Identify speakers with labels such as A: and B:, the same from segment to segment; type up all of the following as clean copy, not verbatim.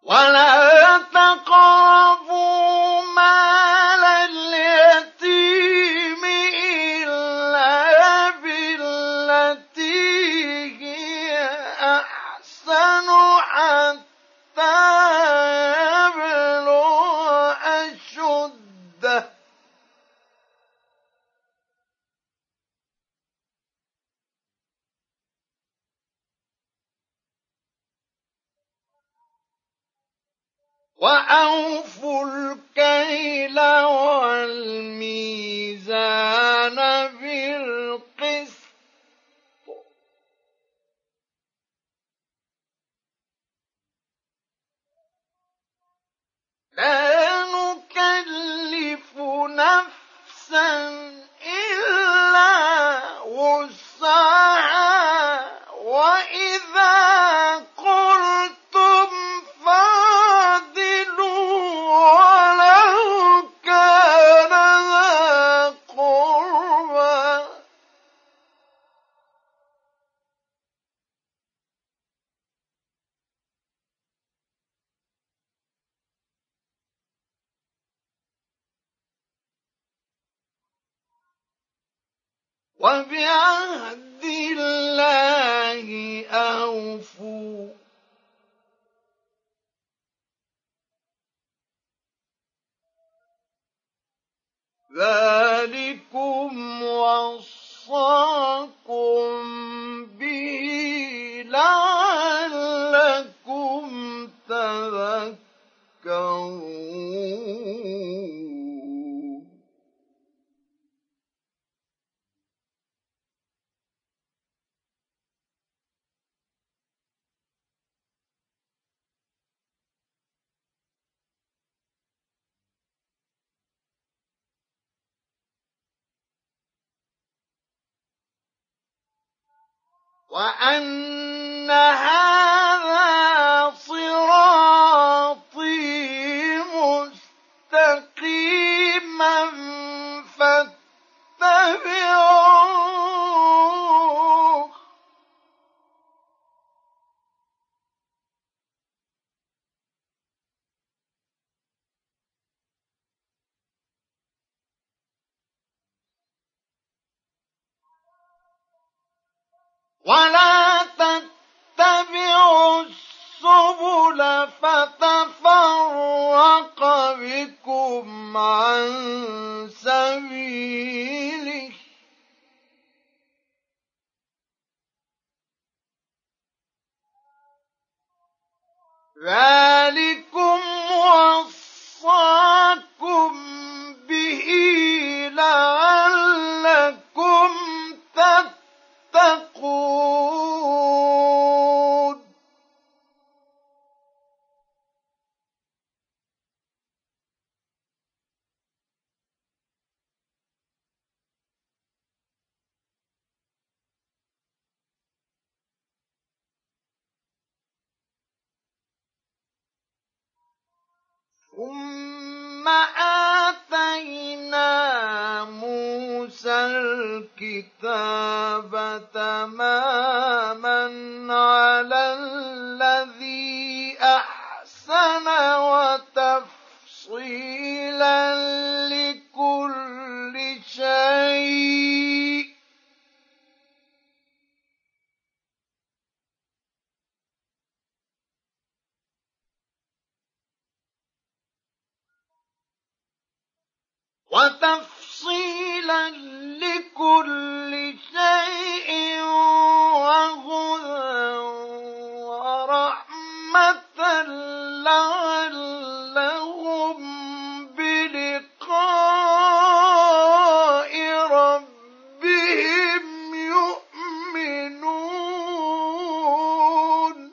A: ولا تقربوا مال اليتيم إلا بالتي هي أحسن حتى يبلغ أشده. وأوفوا الكيل والميزان بالقسط لا نكلف نفسا إلا وسعها وإذا قلتم فاعدلوا ولو كان ذا قربى. وبعهد الله أوفوا ذلكم وصاكم به لعلكم تذكرون. وأن هذا صراطي مستقيما فاتبعوه ولا تتبعوا السبل فتفرق بكم عن سبيله ذلكم وصاكم به لعلكم تتقون. ثم آتينا موسى الكتاب تماما على الذي أحسن وتفصيلا لكل شيء وهدى ورحمة لعلهم بلقاء ربهم يؤمنون.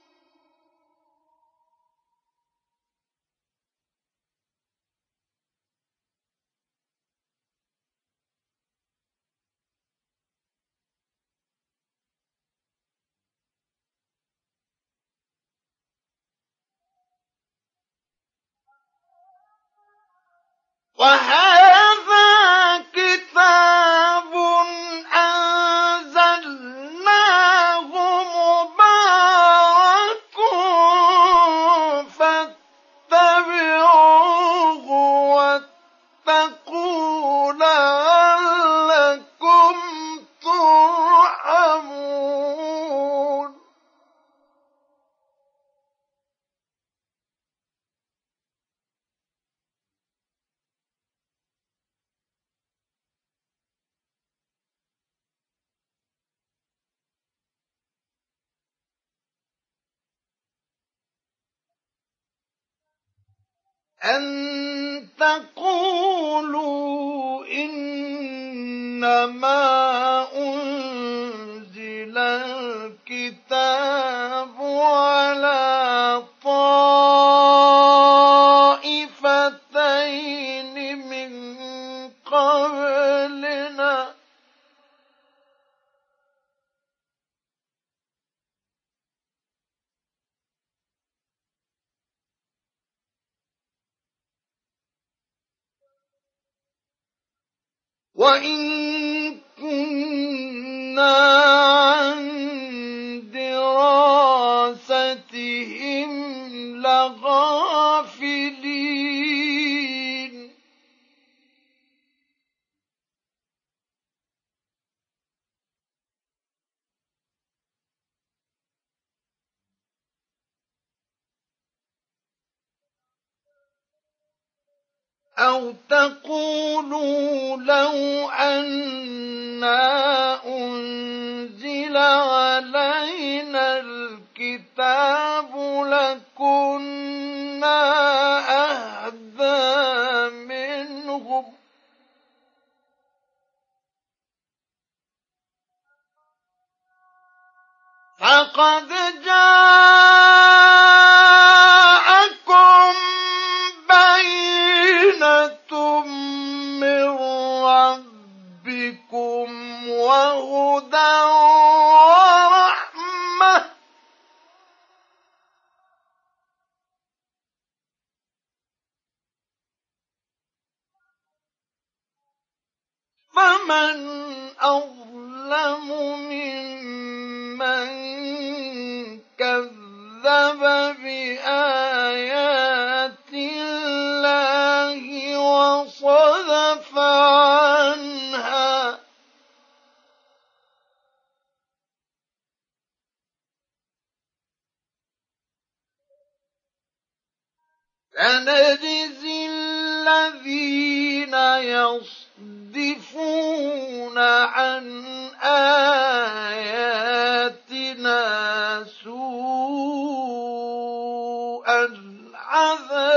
A: وهذا كتاب أنزلناه مبارك أن تقولوا إنما أنزل الكتاب على طائفتين من قبلنا وإن كنا عن دراستهم لغافلين أو تقولوا لو أنا أنزل علينا الكتاب لكنا أهدى منهم فقد جاءكم بينة من ربكم وهدى ورحمة فمن أظلم ممن كذب بآيات الله وصدف عنها سنجزي الذين يصدفون عن آياتنا سوء العذاب